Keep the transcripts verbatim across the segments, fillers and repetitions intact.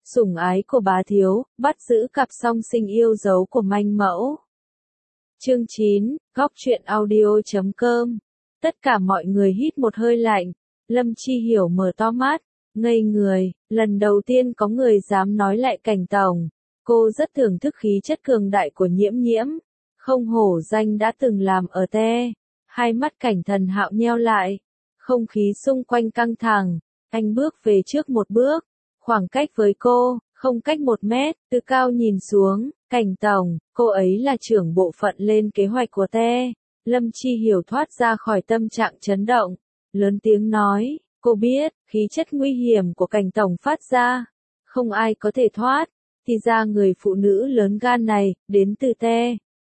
sủng ái của bá thiếu, bắt giữ cặp song sinh yêu dấu của manh mẫu. Chương chín, góc truyện audio chấm com. Tất cả mọi người hít một hơi lạnh, Lâm Chi Hiểu mở to mắt, ngây người, lần đầu tiên có người dám nói lại Cảnh tổng. Cô rất thưởng thức khí chất cường đại của Nhiễm Nhiễm, không hổ danh đã từng làm ở te. Hai mắt Cảnh Thần Hạo nheo lại, không khí xung quanh căng thẳng, anh bước về trước một bước, khoảng cách với cô, không cách một mét, từ cao nhìn xuống, Cảnh tổng, cô ấy là trưởng bộ phận lên kế hoạch của te. Lâm Chi Hiểu thoát ra khỏi tâm trạng chấn động, lớn tiếng nói, cô biết, khí chất nguy hiểm của Cảnh tổng phát ra, không ai có thể thoát, thì ra người phụ nữ lớn gan này, đến từ te.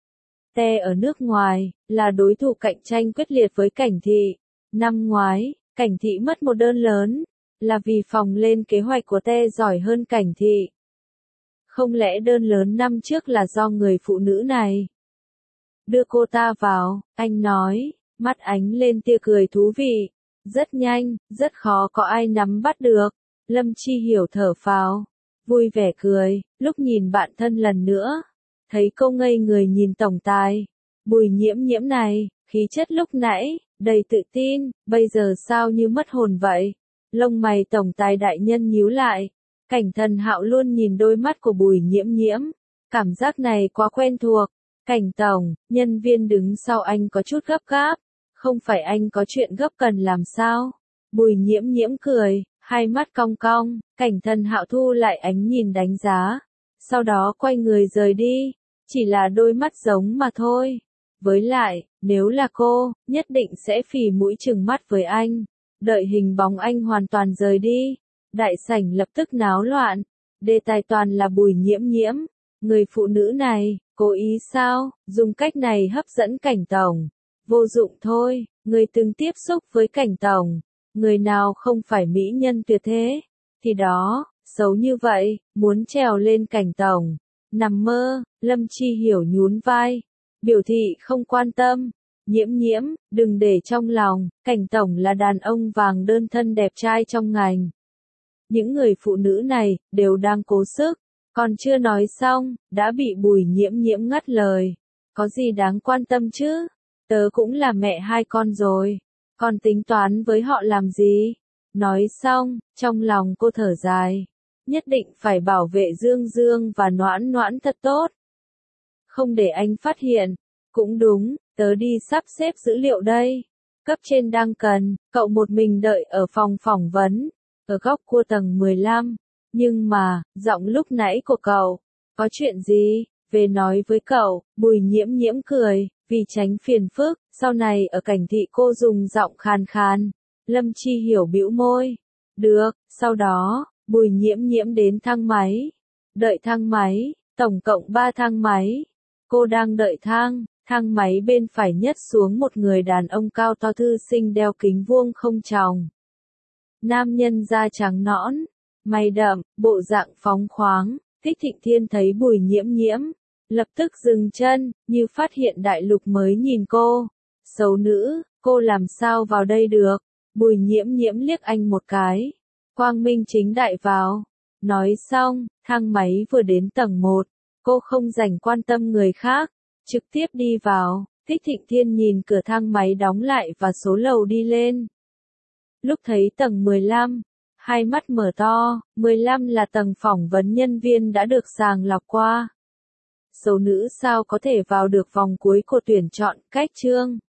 Te ở nước ngoài, là đối thủ cạnh tranh quyết liệt với Cảnh thị. Năm ngoái, Cảnh thị mất một đơn lớn, là vì phòng lên kế hoạch của te giỏi hơn Cảnh thị. Không lẽ đơn lớn năm trước là do người phụ nữ này? Đưa cô ta vào, anh nói, mắt ánh lên tia cười thú vị. Rất nhanh, rất khó có ai nắm bắt được. Lâm Chi Hiểu thở phào, vui vẻ cười, lúc nhìn bạn thân lần nữa. Thấy cô ngây người nhìn tổng tài. Bùi Nhiễm Nhiễm này, khí chất lúc nãy, đầy tự tin, bây giờ sao như mất hồn vậy? Lông mày tổng tài đại nhân nhíu lại. Cảnh Thần Hạo luôn nhìn đôi mắt của Bùi Nhiễm Nhiễm. Cảm giác này quá quen thuộc. Cảnh tổng, nhân viên đứng sau anh có chút gấp gáp. Không phải anh có chuyện gấp cần làm sao? Bùi Nhiễm Nhiễm cười, hai mắt cong cong. Cảnh Thần Hạo thu lại ánh nhìn đánh giá. Sau đó quay người rời đi. Chỉ là đôi mắt giống mà thôi. Với lại, nếu là cô, nhất định sẽ phì mũi trừng mắt với anh. Đợi hình bóng anh hoàn toàn rời đi. Đại sảnh lập tức náo loạn. Đề tài toàn là Bùi Nhiễm Nhiễm. Người phụ nữ này, cố ý sao, dùng cách này hấp dẫn Cảnh tổng. Vô dụng thôi, người từng tiếp xúc với Cảnh tổng. Người nào không phải mỹ nhân tuyệt thế. Thì đó, xấu như vậy, muốn trèo lên Cảnh tổng. Nằm mơ, Lâm Chi Hiểu nhún vai. Biểu thị không quan tâm. Nhiễm Nhiễm, đừng để trong lòng, Cảnh tổng là đàn ông vàng đơn thân đẹp trai trong ngành. Những người phụ nữ này, đều đang cố sức. Còn chưa nói xong, đã bị Bùi Nhiễm Nhiễm ngắt lời. Có gì đáng quan tâm chứ? Tớ cũng là mẹ hai con rồi. Còn tính toán với họ làm gì? Nói xong, trong lòng cô thở dài. Nhất định phải bảo vệ Dương Dương và Noãn Noãn thật tốt. Không để anh phát hiện. Cũng đúng, tớ đi sắp xếp dữ liệu đây. Cấp trên đang cần, cậu một mình đợi ở phòng phỏng vấn. Ở góc cua tầng mười lăm. Nhưng mà, giọng lúc nãy của cậu, có chuyện gì? Về nói với cậu. Bùi Nhiễm Nhiễm cười, vì tránh phiền phức, sau này ở Cảnh thị cô dùng giọng khàn khàn. Lâm Chi Hiểu bĩu môi. Được, sau đó, Bùi Nhiễm Nhiễm đến thang máy. Đợi thang máy, tổng cộng ba thang máy. Cô đang đợi thang, thang máy bên phải nhất xuống một người đàn ông cao to thư sinh đeo kính vuông không tròng. Nam nhân da trắng nõn, mày đậm, bộ dạng phóng khoáng. Thích Thịnh Thiên thấy Bùi Nhiễm Nhiễm, lập tức dừng chân, như phát hiện đại lục mới nhìn cô. Xấu nữ, cô làm sao vào đây được? Bùi Nhiễm Nhiễm liếc anh một cái. Quang minh chính đại vào. Nói xong, thang máy vừa đến tầng một, cô không dành quan tâm người khác, trực tiếp đi vào. Thích Thịnh Thiên nhìn cửa thang máy đóng lại và số lầu đi lên. Lúc thấy tầng mười lăm, hai mắt mở to. Mười lăm là tầng phỏng vấn nhân viên đã được sàng lọc qua. Xấu nữ sao có thể vào được vòng cuối của tuyển chọn, cách chương.